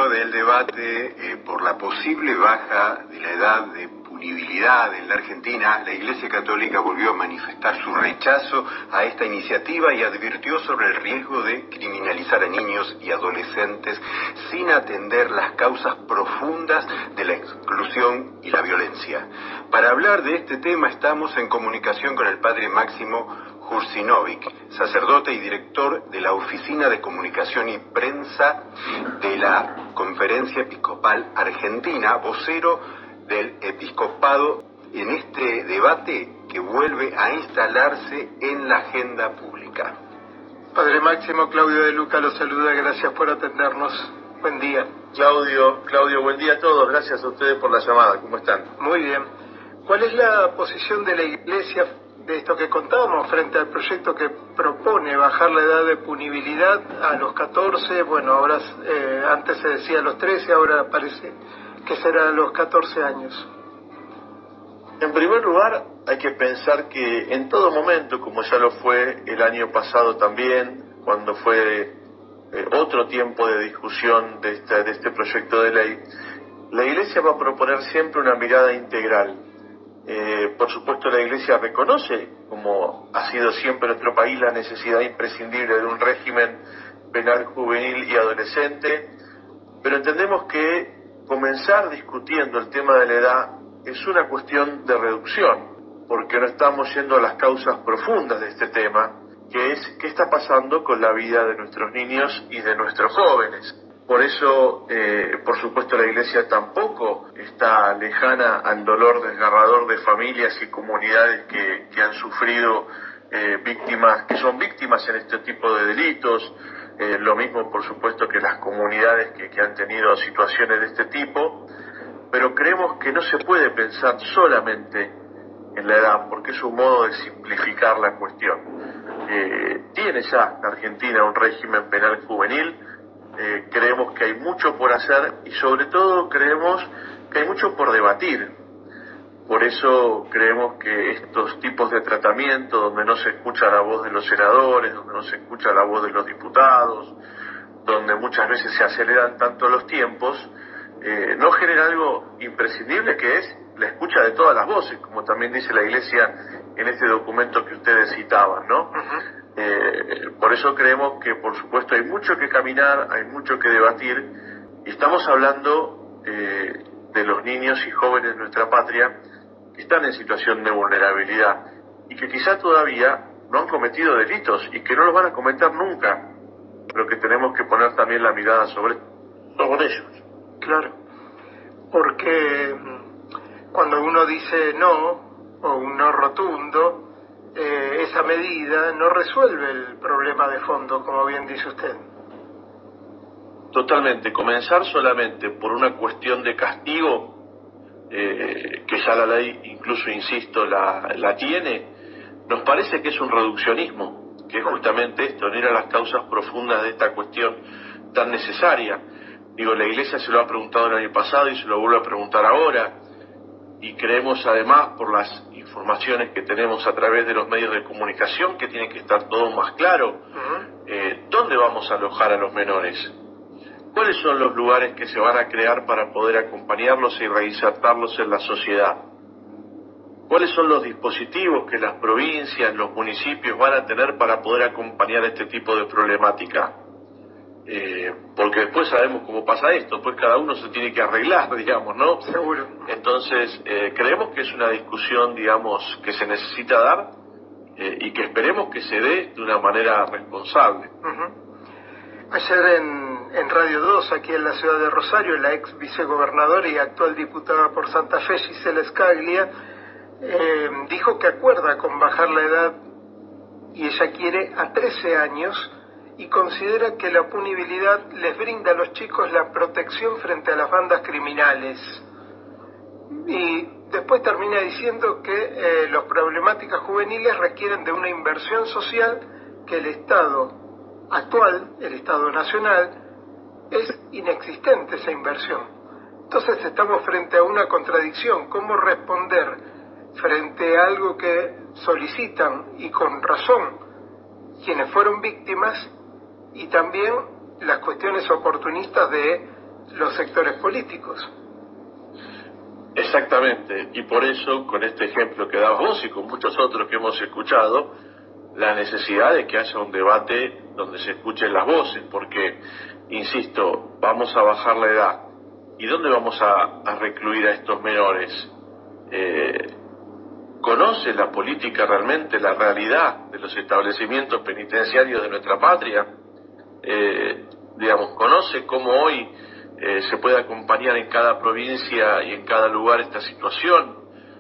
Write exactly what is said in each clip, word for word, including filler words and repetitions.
del debate eh, por la posible baja de la edad de punibilidad en la Argentina, la Iglesia Católica volvió a manifestar su rechazo a esta iniciativa y advirtió sobre el riesgo de criminalizar a niños y adolescentes sin atender las causas profundas de la exclusión y la violencia. Para hablar de este tema estamos en comunicación con el padre Máximo Jurcinovic, sacerdote y director de la Oficina de Comunicación y Prensa de la Conferencia Episcopal Argentina, vocero del Episcopado en este debate que vuelve a instalarse en la agenda pública. Padre Máximo, Claudio de Luca los saluda, gracias por atendernos. Buen día. Claudio, Claudio, buen día a todos, gracias a ustedes por la llamada, ¿cómo están? Muy bien. ¿Cuál es la posición de la Iglesia de esto que contábamos frente al proyecto que propone bajar la edad de punibilidad a los catorce? Bueno, ahora eh, antes se decía a los trece, ahora parece que será a los catorce años. En primer lugar, hay que pensar que en todo momento, como ya lo fue el año pasado también, cuando fue eh, otro tiempo de discusión de este, de este proyecto de ley, la Iglesia va a proponer siempre una mirada integral. Eh, por supuesto, la Iglesia reconoce, como ha sido siempre en nuestro país, la necesidad imprescindible de un régimen penal juvenil y adolescente, pero entendemos que comenzar discutiendo el tema de la edad es una cuestión de reducción, porque no estamos yendo a las causas profundas de este tema, que es qué está pasando con la vida de nuestros niños y de nuestros jóvenes. Por eso, eh, por supuesto, la Iglesia tampoco está lejana al dolor desgarrador de familias y comunidades que, que han sufrido eh, víctimas, que son víctimas en este tipo de delitos. Eh, lo mismo, por supuesto, que las comunidades que, que han tenido situaciones de este tipo. Pero creemos que no se puede pensar solamente en la edad, porque es un modo de simplificar la cuestión. Eh, tiene ya la Argentina un régimen penal juvenil. Eh, creemos que hay mucho por hacer y sobre todo creemos que hay mucho por debatir. Por eso creemos que estos tipos de tratamiento, donde no se escucha la voz de los senadores, donde no se escucha la voz de los diputados, donde muchas veces se aceleran tanto los tiempos, eh, no genera algo imprescindible, que es la escucha de todas las voces, como también dice la Iglesia en este documento que ustedes citaban, ¿no? Uh-huh. Eh, por eso creemos que, por supuesto, hay mucho que caminar, hay mucho que debatir, y estamos hablando eh, de los niños y jóvenes de nuestra patria que están en situación de vulnerabilidad y que quizá todavía no han cometido delitos y que no los van a cometer nunca, pero que tenemos que poner también la mirada sobre, sobre ellos. Claro, porque cuando uno dice no, o un no rotundo, Eh, esa medida no resuelve el problema de fondo, como bien dice usted. Totalmente. Comenzar solamente por una cuestión de castigo, eh, que ya la ley, incluso insisto, la, la tiene, nos parece que es un reduccionismo, que es justamente esto, no ir a las causas profundas de esta cuestión tan necesaria. Digo, la Iglesia se lo ha preguntado el año pasado y se lo vuelve a preguntar ahora. Y creemos, además, por las informaciones que tenemos a través de los medios de comunicación, que tiene que estar todo más claro. Uh-huh. eh, ¿Dónde vamos a alojar a los menores? ¿Cuáles son los lugares que se van a crear para poder acompañarlos y reinsertarlos en la sociedad? ¿Cuáles son los dispositivos que las provincias, los municipios van a tener para poder acompañar este tipo de problemática? Eh, porque después sabemos cómo pasa esto, pues cada uno se tiene que arreglar, digamos, ¿no? Seguro. Entonces, eh, creemos que es una discusión, digamos, que se necesita dar eh, y que esperemos que se dé de una manera responsable. Uh-huh. Ayer en, en Radio dos, aquí en la ciudad de Rosario, la ex vicegobernadora y actual diputada por Santa Fe, Gisela Scaglia, eh, dijo que acuerda con bajar la edad y ella quiere a trece años, y considera que la punibilidad les brinda a los chicos la protección frente a las bandas criminales. Y después termina diciendo que eh, las problemáticas juveniles requieren de una inversión social que el Estado actual, el Estado nacional, es inexistente esa inversión. Entonces estamos frente a una contradicción. ¿Cómo responder frente a algo que solicitan, y con razón, quienes fueron víctimas, y también las cuestiones oportunistas de los sectores políticos. Exactamente, y por eso, con este ejemplo que dabas vos y con muchos otros que hemos escuchado, la necesidad de que haya un debate donde se escuchen las voces, porque, insisto, vamos a bajar la edad. ¿Y dónde vamos a, a recluir a estos menores? Eh, ¿Conoce la política realmente la realidad de los establecimientos penitenciarios de nuestra patria? Eh, digamos, ¿conoce cómo hoy eh, se puede acompañar en cada provincia y en cada lugar esta situación?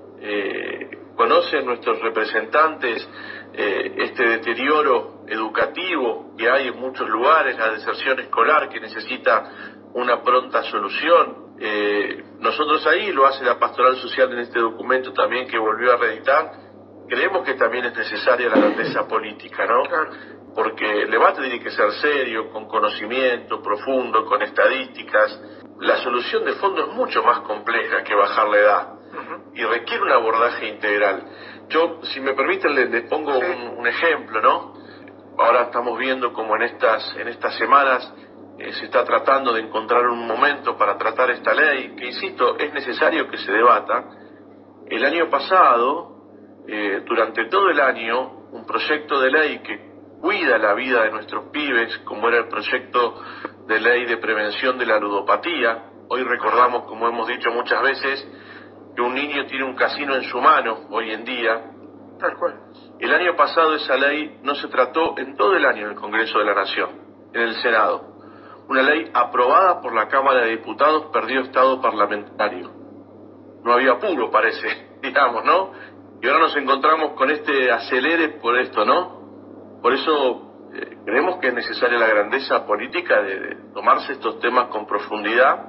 Eh, ¿Conocen nuestros representantes eh, este deterioro educativo que hay en muchos lugares, la deserción escolar que necesita una pronta solución? Eh, nosotros ahí, lo hace la Pastoral Social en este documento también que volvió a reeditar, creemos que también es necesaria la grandeza política, ¿no? Claro. Porque el debate tiene que ser serio, con conocimiento profundo, con estadísticas. La solución de fondo es mucho más compleja que bajar la edad uh-huh. y requiere un abordaje integral. Yo, si me permiten, les, les pongo sí. un, un ejemplo, ¿no? Ahora estamos viendo como en estas, en estas semanas eh, se está tratando de encontrar un momento para tratar esta ley, que insisto, es necesario que se debata. El año pasado, eh, durante todo el año, un proyecto de ley que cuida la vida de nuestros pibes, como era el proyecto de ley de prevención de la ludopatía. Hoy recordamos, como hemos dicho muchas veces, que un niño tiene un casino en su mano hoy en día. Tal cual. El año pasado esa ley no se trató en todo el año en el Congreso de la Nación, en el Senado. Una ley aprobada por la Cámara de Diputados perdió estado parlamentario. No había apuro, parece, digamos, ¿no? Y ahora nos encontramos con este acelere por esto, ¿no? Por eso eh, creemos que es necesaria la grandeza política de, de tomarse estos temas con profundidad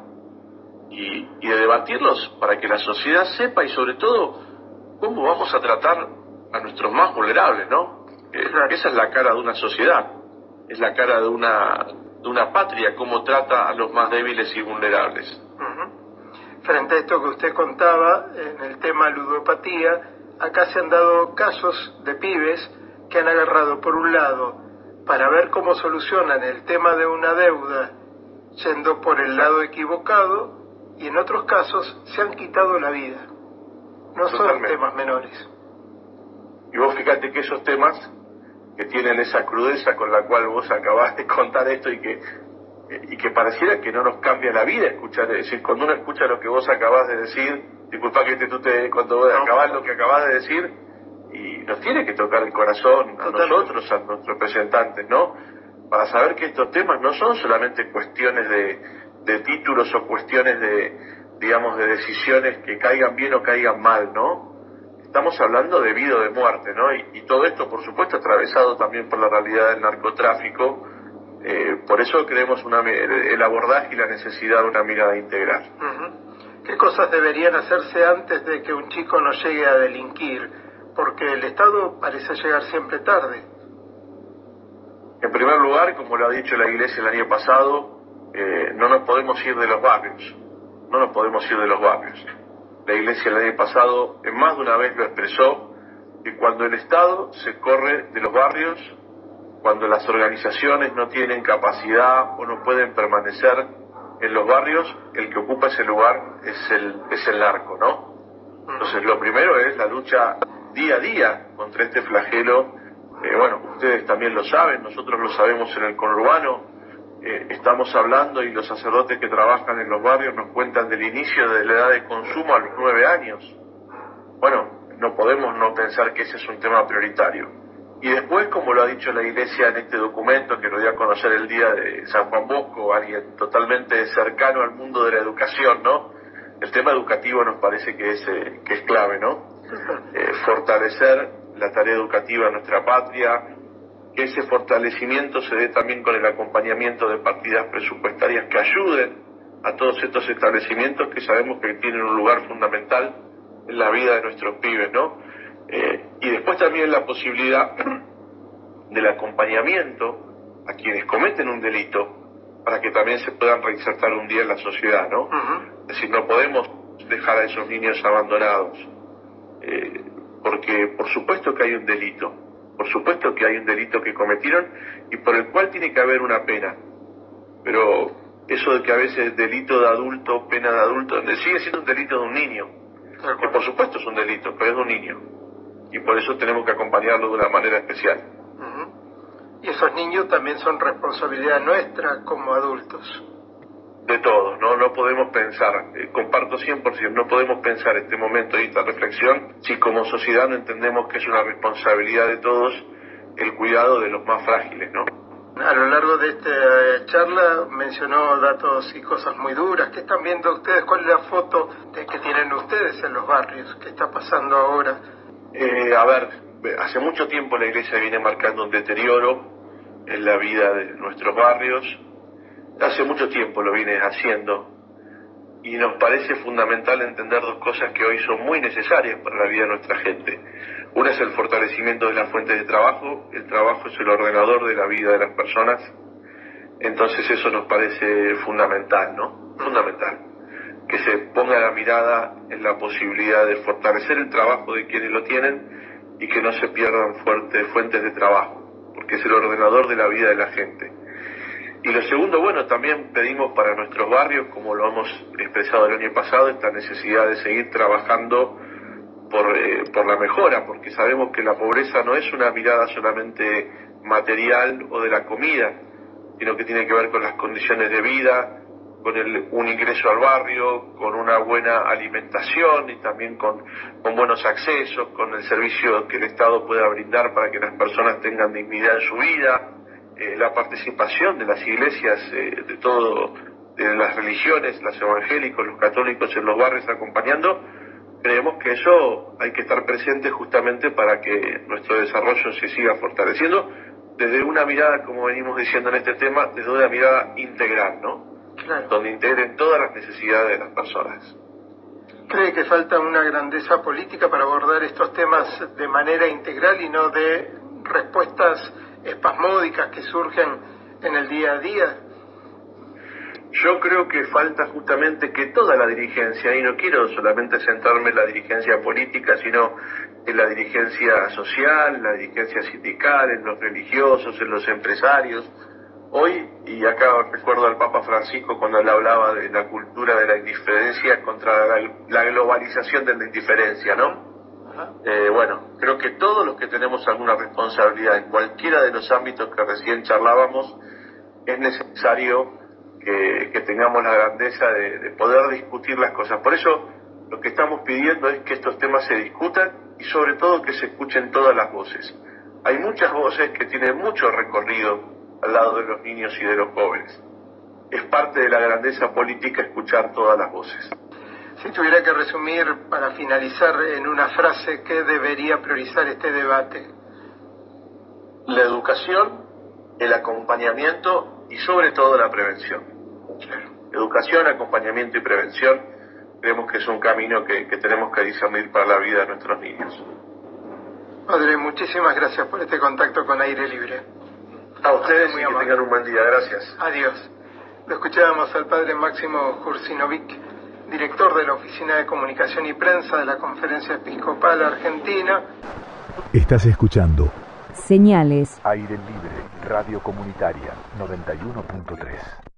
y, y de debatirlos para que la sociedad sepa y sobre todo cómo vamos a tratar a nuestros más vulnerables, ¿no? Eh, esa es la cara de una sociedad, es la cara de una, de una patria, cómo trata a los más débiles y vulnerables. Uh-huh. Frente a esto que usted contaba, en el tema ludopatía, acá se han dado casos de pibes que han agarrado por un lado para ver cómo solucionan el tema de una deuda yendo por el lado equivocado y en otros casos se han quitado la vida. No Totalmente. Son temas menores. Y vos fíjate que esos temas que tienen esa crudeza con la cual vos acabás de contar esto y que y que pareciera que no nos cambia la vida escuchar, es decir, cuando uno escucha lo que vos acabás de decir, disculpa que te, tú te, cuando vos no. acabás lo que acabás de decir, y nos tiene que tocar el corazón a Totalmente. Nosotros, a nuestros representantes, ¿no? Para saber que estos temas no son solamente cuestiones de, de títulos o cuestiones de, digamos, de decisiones que caigan bien o caigan mal, ¿no? Estamos hablando de vida o de muerte, ¿no? Y, y todo esto, por supuesto, atravesado también por la realidad del narcotráfico. Eh, por eso creemos una, el abordaje y la necesidad de una mirada integral. Uh-huh. ¿Qué cosas deberían hacerse antes de que un chico no llegue a delinquir? Porque el Estado parece llegar siempre tarde. En primer lugar, como lo ha dicho la Iglesia el año pasado, eh, no nos podemos ir de los barrios. No nos podemos ir de los barrios. La Iglesia el año pasado en más de una vez lo expresó, que cuando el Estado se corre de los barrios, cuando las organizaciones no tienen capacidad o no pueden permanecer en los barrios, el que ocupa ese lugar es el, es el narco, ¿no? Entonces lo primero es la lucha día a día contra este flagelo. Eh, bueno, ustedes también lo saben, nosotros lo sabemos en el conurbano, eh, estamos hablando y los sacerdotes que trabajan en los barrios nos cuentan del inicio de la edad de consumo a los nueve años. Bueno, no podemos no pensar que ese es un tema prioritario. Y después, como lo ha dicho la Iglesia en este documento que lo dio a conocer el día de San Juan Bosco, alguien totalmente cercano al mundo de la educación, ¿no? El tema educativo nos parece que es, eh, que es clave, ¿no? Eh, fortalecer la tarea educativa en nuestra patria, que ese fortalecimiento se dé también con el acompañamiento de partidas presupuestarias que ayuden a todos estos establecimientos que sabemos que tienen un lugar fundamental en la vida de nuestros pibes, ¿no? Eh, y después también la posibilidad del acompañamiento a quienes cometen un delito para que también se puedan reinsertar un día en la sociedad, ¿no? Uh-huh. Es decir, no podemos dejar a esos niños abandonados, eh, porque por supuesto que hay un delito, por supuesto que hay un delito que cometieron y por el cual tiene que haber una pena, pero eso de que a veces delito de adulto, pena de adulto, sigue siendo un delito de un niño, que por supuesto es un delito, pero es de un niño, y por eso tenemos que acompañarlo de una manera especial. Uh-huh. Y esos niños también son responsabilidad nuestra como adultos. De todos, ¿no? No podemos pensar, eh, comparto cien por ciento, no podemos pensar este momento y esta reflexión si como sociedad no entendemos que es una responsabilidad de todos el cuidado de los más frágiles, ¿no? A lo largo de esta charla mencionó datos y cosas muy duras. ¿Qué están viendo ustedes? ¿Cuál es la foto de que tienen ustedes en los barrios? ¿Qué está pasando ahora? Eh, a ver, hace mucho tiempo la Iglesia viene marcando un deterioro en la vida de nuestros barrios. Hace mucho tiempo lo viene haciendo y nos parece fundamental entender dos cosas que hoy son muy necesarias para la vida de nuestra gente. Una es el fortalecimiento de las fuentes de trabajo. El trabajo es el ordenador de la vida de las personas, entonces eso nos parece fundamental, ¿no? Fundamental. Que se ponga la mirada en la posibilidad de fortalecer el trabajo de quienes lo tienen y que no se pierdan fuertes fuentes de trabajo, porque es el ordenador de la vida de la gente. Y lo segundo, bueno, también pedimos para nuestros barrios, como lo hemos expresado el año pasado, esta necesidad de seguir trabajando por, eh, por la mejora, porque sabemos que la pobreza no es una mirada solamente material o de la comida, sino que tiene que ver con las condiciones de vida, con el, un ingreso al barrio, con una buena alimentación y también con, con buenos accesos, con el servicio que el Estado pueda brindar para que las personas tengan dignidad en su vida. Eh, la participación de las iglesias, eh, de todo, de las religiones, los evangélicos, los católicos en los barrios acompañando, creemos que eso hay que estar presente justamente para que nuestro desarrollo se siga fortaleciendo desde una mirada, como venimos diciendo en este tema, desde una mirada integral, ¿no? Claro. Donde integren todas las necesidades de las personas. ¿Cree que falta una grandeza política para abordar estos temas de manera integral y no de respuestas espasmódicas que surgen en el día a día? Yo creo que falta justamente que toda la dirigencia, y no quiero solamente centrarme en la dirigencia política, sino en la dirigencia social, la dirigencia sindical, en los religiosos, en los empresarios. Hoy, y acá recuerdo al Papa Francisco cuando él hablaba de la cultura de la indiferencia contra la, la globalización de la indiferencia, ¿no? Eh, bueno, creo que todos los que tenemos alguna responsabilidad en cualquiera de los ámbitos que recién charlábamos, es necesario que, que tengamos la grandeza de, de poder discutir las cosas. Por eso lo que estamos pidiendo es que estos temas se discutan y sobre todo que se escuchen todas las voces. Hay muchas voces que tienen mucho recorrido al lado de los niños y de los jóvenes. Es parte de la grandeza política escuchar todas las voces. Si tuviera que resumir, para finalizar, en una frase, ¿qué debería priorizar este debate? La educación, el acompañamiento y sobre todo la prevención. Claro. Educación, acompañamiento y prevención, creemos que es un camino que, que tenemos que discernir para la vida de nuestros niños. Padre, muchísimas gracias por este contacto con Aire Libre. A ustedes y que tengan un buen día. Gracias. Adiós. Lo escuchábamos al Padre Máximo Jursinovic, director de la Oficina de Comunicación y Prensa de la Conferencia Episcopal Argentina. Estás escuchando Señales. Aire Libre, Radio Comunitaria noventa y uno punto tres.